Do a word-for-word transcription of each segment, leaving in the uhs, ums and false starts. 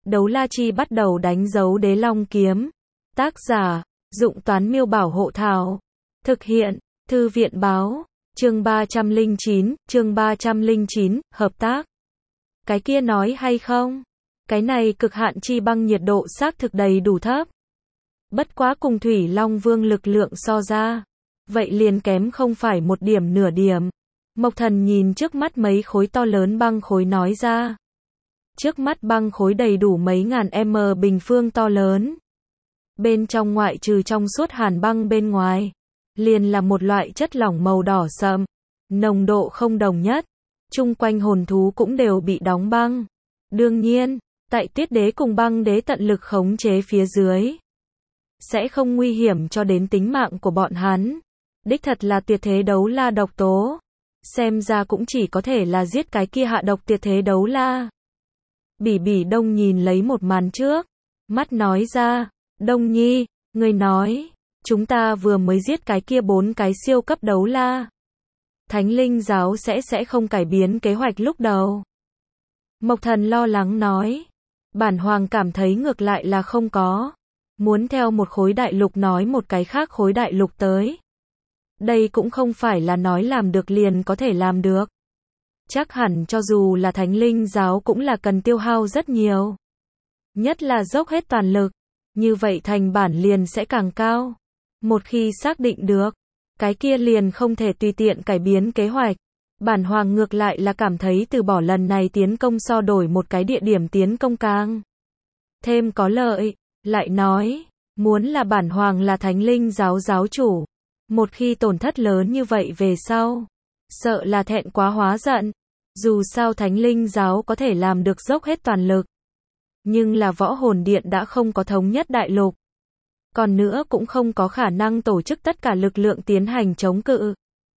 Đấu la chi bắt đầu đánh dấu đế long kiếm. Tác giả, Dụng Toán Miêu Bảo Hộ Thảo. Thực hiện, Thư viện Báo. Chương ba trăm lẻ chín, chương ba trăm lẻ chín, hợp tác. Cái kia nói hay không? Cái này cực hạn chi băng nhiệt độ xác thực đầy đủ thấp. Bất quá cùng Thủy Long Vương lực lượng so ra. Vậy liền kém không phải một điểm nửa điểm. Mộc Thần nhìn trước mắt mấy khối to lớn băng khối nói ra. Trước mắt băng khối đầy đủ mấy ngàn m bình phương to lớn. Bên trong ngoại trừ trong suốt hàn băng bên ngoài. Liền là một loại chất lỏng màu đỏ sậm. Nồng độ không đồng nhất. Chung quanh hồn thú cũng đều bị đóng băng. Đương nhiên, tại Tiết Đế cùng Băng Đế tận lực khống chế phía dưới. Sẽ không nguy hiểm cho đến tính mạng của bọn hắn. Đích thật là tuyệt thế đấu la độc tố. Xem ra cũng chỉ có thể là giết cái kia hạ độc tuyệt thế đấu la. Bỉ Bỉ Đông nhìn lấy một màn trước. Mắt nói ra, Đông Nhi, người nói, chúng ta vừa mới giết cái kia bốn cái siêu cấp đấu la. Thánh linh giáo sẽ sẽ không cải biến kế hoạch lúc đầu. Mộc Thần lo lắng nói. Bản hoàng cảm thấy ngược lại là không có. Muốn theo một khối đại lục nói một cái khác khối đại lục tới. Đây cũng không phải là nói làm được liền có thể làm được. Chắc hẳn cho dù là thánh linh giáo cũng là cần tiêu hao rất nhiều. Nhất là dốc hết toàn lực. Như vậy thành bản liền sẽ càng cao. Một khi xác định được, cái kia liền không thể tùy tiện cải biến kế hoạch. Bản hoàng ngược lại là cảm thấy từ bỏ lần này tiến công so đổi một cái địa điểm tiến công càng thêm có lợi. Lại nói, muốn là bản hoàng là thánh linh giáo giáo chủ. Một khi tổn thất lớn như vậy về sau, sợ là thẹn quá hóa giận. Dù sao thánh linh giáo có thể làm được dốc hết toàn lực. Nhưng là võ hồn điện đã không có thống nhất đại lục. Còn nữa cũng không có khả năng tổ chức tất cả lực lượng tiến hành chống cự.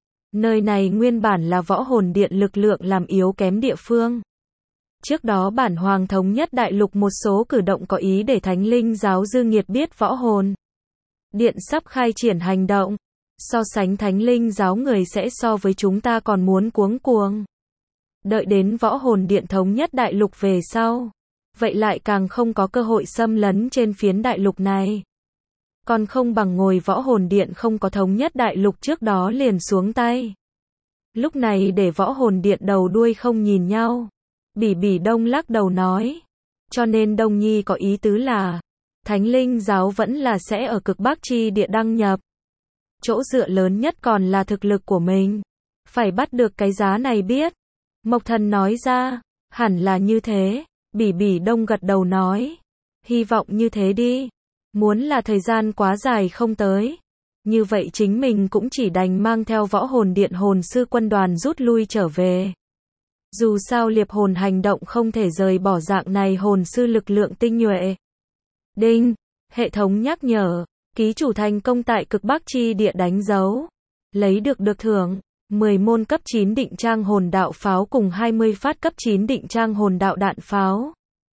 Nơi này nguyên bản là võ hồn điện lực lượng làm yếu kém địa phương. Trước đó bản hoàng thống nhất đại lục một số cử động có ý để thánh linh giáo dư nghiệt biết võ hồn điện sắp khai triển hành động. So sánh thánh linh giáo người sẽ so với chúng ta còn muốn cuống cuồng. Đợi đến võ hồn điện thống nhất đại lục về sau. Vậy lại càng không có cơ hội xâm lấn trên phiến đại lục này. Còn không bằng ngồi võ hồn điện không có thống nhất đại lục trước đó liền xuống tay. Lúc này để võ hồn điện đầu đuôi không nhìn nhau. Bỉ Bỉ Đông lắc đầu nói. Cho nên Đông Nhi có ý tứ là. Thánh linh giáo vẫn là sẽ ở cực Bắc chi địa đăng nhập. Chỗ dựa lớn nhất còn là thực lực của mình. Phải bắt được cái giá này biết. Mộc Thần nói ra. Hẳn là như thế. Bỉ Bỉ Đông gật đầu nói. Hy vọng như thế đi. Muốn là thời gian quá dài không tới. Như vậy chính mình cũng chỉ đành mang theo võ hồn điện hồn sư quân đoàn rút lui trở về. Dù sao liệp hồn hành động không thể rời bỏ dạng này hồn sư lực lượng tinh nhuệ. Đinh, hệ thống nhắc nhở, ký chủ thành công tại cực Bắc chi địa đánh dấu. Lấy được được thưởng, mười môn cấp chín định trang hồn đạo pháo cùng hai mươi phát cấp chín định trang hồn đạo đạn pháo.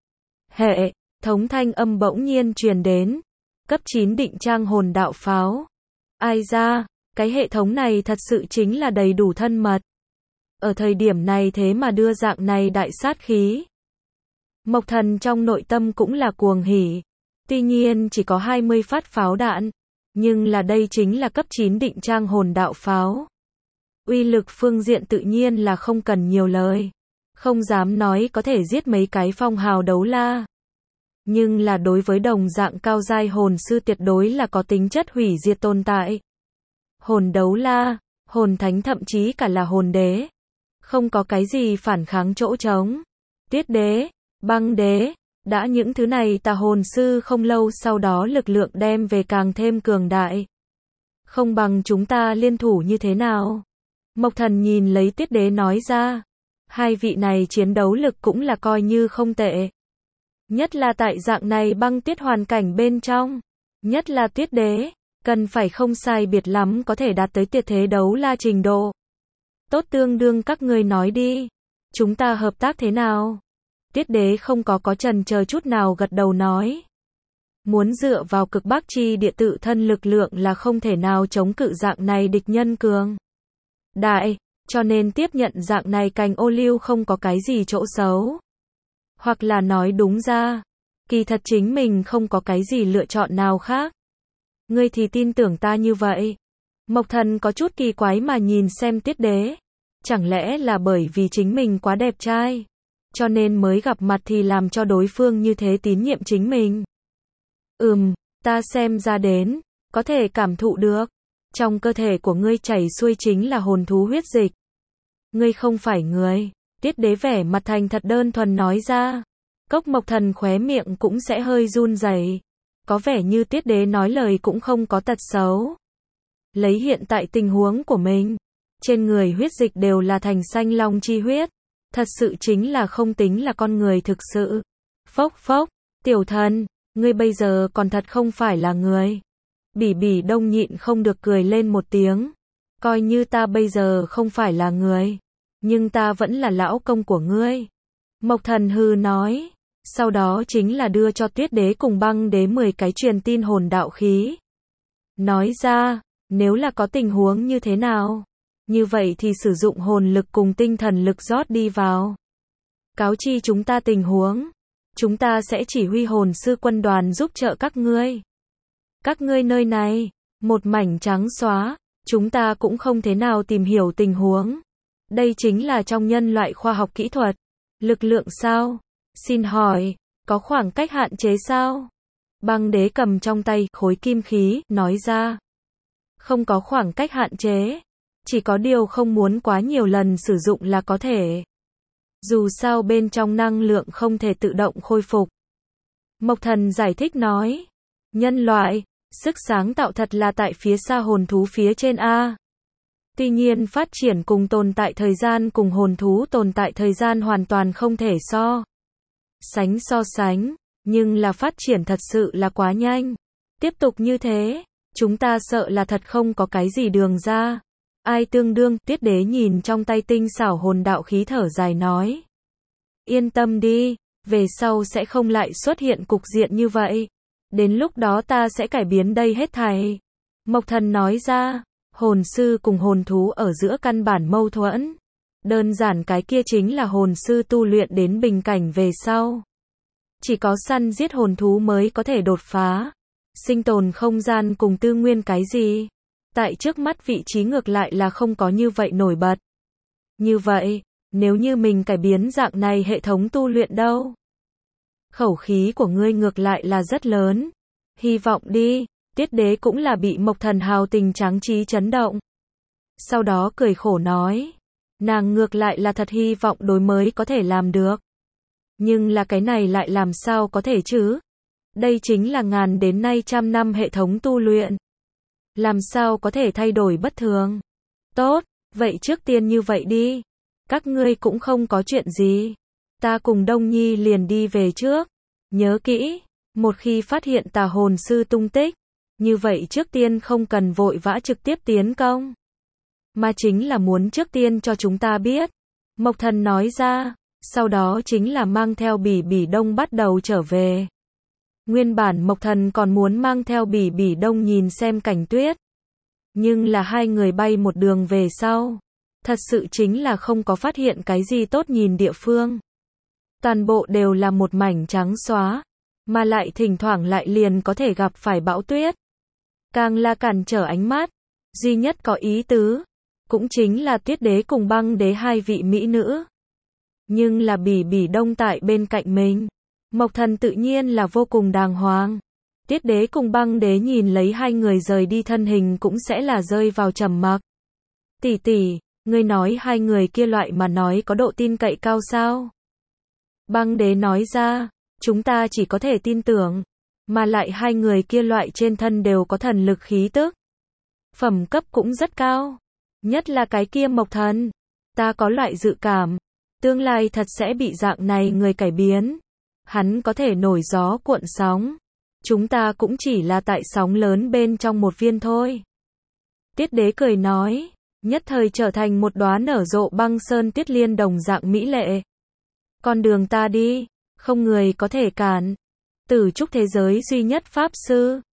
Hệ thống thanh âm bỗng nhiên truyền đến. Cấp chín định trang hồn đạo pháo. Ai ra, cái hệ thống này thật sự chính là đầy đủ thân mật. Ở thời điểm này thế mà đưa dạng này đại sát khí. Mộc Thần trong nội tâm cũng là cuồng hỉ. Tuy nhiên chỉ có hai mươi phát pháo đạn. Nhưng là đây chính là cấp chín định trang hồn đạo pháo. Uy lực phương diện tự nhiên là không cần nhiều lời. Không dám nói có thể giết mấy cái phong hào đấu la. Nhưng là đối với đồng dạng cao giai hồn sư tuyệt đối là có tính chất hủy diệt tồn tại. Hồn đấu la, hồn thánh thậm chí cả là hồn đế. Không có cái gì phản kháng chỗ trống. Tiết đế, băng đế, đã những thứ này tà hồn sư không lâu sau đó lực lượng đem về càng thêm cường đại. Không bằng chúng ta liên thủ như thế nào? Mộc Thần nhìn lấy Tiết đế nói ra. Hai vị này chiến đấu lực cũng là coi như không tệ. Nhất là tại dạng này băng tiết hoàn cảnh bên trong. Nhất là Tiết đế, cần phải không sai biệt lắm có thể đạt tới tuyệt thế đấu la trình độ. Tốt tương đương các ngươi nói đi. Chúng ta hợp tác thế nào? Tiết đế không có có chần chờ chút nào gật đầu nói. Muốn dựa vào cực Bắc chi địa tự thân lực lượng là không thể nào chống cự dạng này địch nhân cường đại. Cho nên tiếp nhận dạng này cành ô liu không có cái gì chỗ xấu. Hoặc là nói đúng ra, Kỳ thật chính mình không có cái gì lựa chọn nào khác. Ngươi thì tin tưởng ta như vậy. Mộc Thần có chút kỳ quái mà nhìn xem Tiết Đế. Chẳng lẽ là bởi vì chính mình quá đẹp trai, cho nên mới gặp mặt thì làm cho đối phương như thế tín nhiệm chính mình? Ừm, ta xem ra đến, có thể cảm thụ được. Trong cơ thể của ngươi chảy xuôi chính là hồn thú huyết dịch. Ngươi không phải người. Tiết Đế vẻ mặt thành thật đơn thuần nói ra. Cốc Mộc Thần khóe miệng cũng sẽ hơi run rẩy. Có vẻ như Tiết Đế nói lời cũng không có tật xấu. Lấy hiện tại tình huống của mình, trên người huyết dịch đều là thành xanh long chi huyết. Thật sự chính là không tính là con người thực sự. Phốc phốc, tiểu thần, ngươi bây giờ còn thật không phải là người. Bỉ Bỉ Đông nhịn không được cười lên một tiếng. Coi như ta bây giờ không phải là người, nhưng ta vẫn là lão công của ngươi. Mộc Thần hừ nói. Sau đó chính là đưa cho Tuyết Đế cùng Băng Đế mười cái truyền tin hồn đạo khí. Nói ra, nếu là có tình huống như thế nào, như vậy thì sử dụng hồn lực cùng tinh thần lực rót đi vào. Cáo chi chúng ta tình huống. Chúng ta sẽ chỉ huy hồn sư quân đoàn giúp trợ các ngươi. Các ngươi nơi này, một mảnh trắng xóa, chúng ta cũng không thế nào tìm hiểu tình huống. Đây chính là trong nhân loại khoa học kỹ thuật. Lực lượng sao? Xin hỏi, có khoảng cách hạn chế sao? Băng Đế cầm trong tay khối kim khí, nói ra. Không có khoảng cách hạn chế. Chỉ có điều không muốn quá nhiều lần sử dụng là có thể. Dù sao bên trong năng lượng không thể tự động khôi phục. Mộc Thần giải thích nói. Nhân loại, sức sáng tạo thật là tại phía xa hồn thú phía trên A. Tuy nhiên phát triển cùng tồn tại thời gian cùng hồn thú tồn tại thời gian hoàn toàn không thể so sánh so sánh, nhưng là phát triển thật sự là quá nhanh. Tiếp tục như thế, chúng ta sợ là thật không có cái gì đường ra. Ai tương đương? Tiết Đế nhìn trong tay tinh xảo hồn đạo khí thở dài nói. Yên tâm đi, về sau sẽ không lại xuất hiện cục diện như vậy. Đến lúc đó ta sẽ cải biến đây hết thảy. Mộc Thần nói ra, hồn sư cùng hồn thú ở giữa căn bản mâu thuẫn. Đơn giản cái kia chính là hồn sư tu luyện đến bình cảnh về sau. Chỉ có săn giết hồn thú mới có thể đột phá. Sinh tồn không gian cùng tư nguyên cái gì. Tại trước mắt vị trí ngược lại là không có như vậy nổi bật. Như vậy, nếu như mình cải biến dạng này hệ thống tu luyện đâu? Khẩu khí của ngươi ngược lại là rất lớn. Hy vọng đi. Tiết Đế cũng là bị Mộc Thần hào tình tráng trí chấn động. Sau đó cười khổ nói. Nàng ngược lại là thật hy vọng đối mới có thể làm được. Nhưng là cái này lại làm sao có thể chứ? Đây chính là ngàn đến nay trăm năm hệ thống tu luyện. Làm sao có thể thay đổi bất thường? Tốt, vậy trước tiên như vậy đi. Các ngươi cũng không có chuyện gì. Ta cùng Đông Nhi liền đi về trước. Nhớ kỹ, một khi phát hiện tà hồn sư tung tích, như vậy trước tiên không cần vội vã trực tiếp tiến công. Mà chính là muốn trước tiên cho chúng ta biết. Mộc Thần nói ra, sau đó chính là mang theo Bỉ Bỉ Đông bắt đầu trở về. Nguyên bản Mộc Thần còn muốn mang theo Bỉ Bỉ Đông nhìn xem cảnh tuyết. Nhưng là hai người bay một đường về sau. Thật sự chính là không có phát hiện cái gì tốt nhìn địa phương. Toàn bộ đều là một mảnh trắng xóa. Mà lại thỉnh thoảng lại liền có thể gặp phải bão tuyết. Càng là cản trở ánh mắt. Duy nhất có ý tứ. Cũng chính là Tuyết Đế cùng Băng Đế hai vị mỹ nữ. Nhưng là Bỉ Bỉ Đông tại bên cạnh mình. Mộc Thần tự nhiên là vô cùng đàng hoàng. Tiết Đế cùng Băng Đế nhìn lấy hai người rời đi thân hình cũng sẽ là rơi vào trầm mặc. Tỷ tỷ, ngươi nói hai người kia loại mà nói có độ tin cậy cao sao? Băng Đế nói ra, chúng ta chỉ có thể tin tưởng. Mà lại hai người kia loại trên thân đều có thần lực khí tức. Phẩm cấp cũng rất cao. Nhất là cái kia Mộc Thần. Ta có loại dự cảm. Tương lai thật sẽ bị dạng này người cải biến. Hắn có thể nổi gió cuộn sóng. Chúng ta cũng chỉ là tại sóng lớn bên trong một viên thôi. Tiết Đế cười nói. Nhất thời trở thành một đóa nở rộ băng sơn tuyết liên đồng dạng mỹ lệ. Con đường ta đi. Không người có thể cản. Tử trúc thế giới duy nhất pháp sư.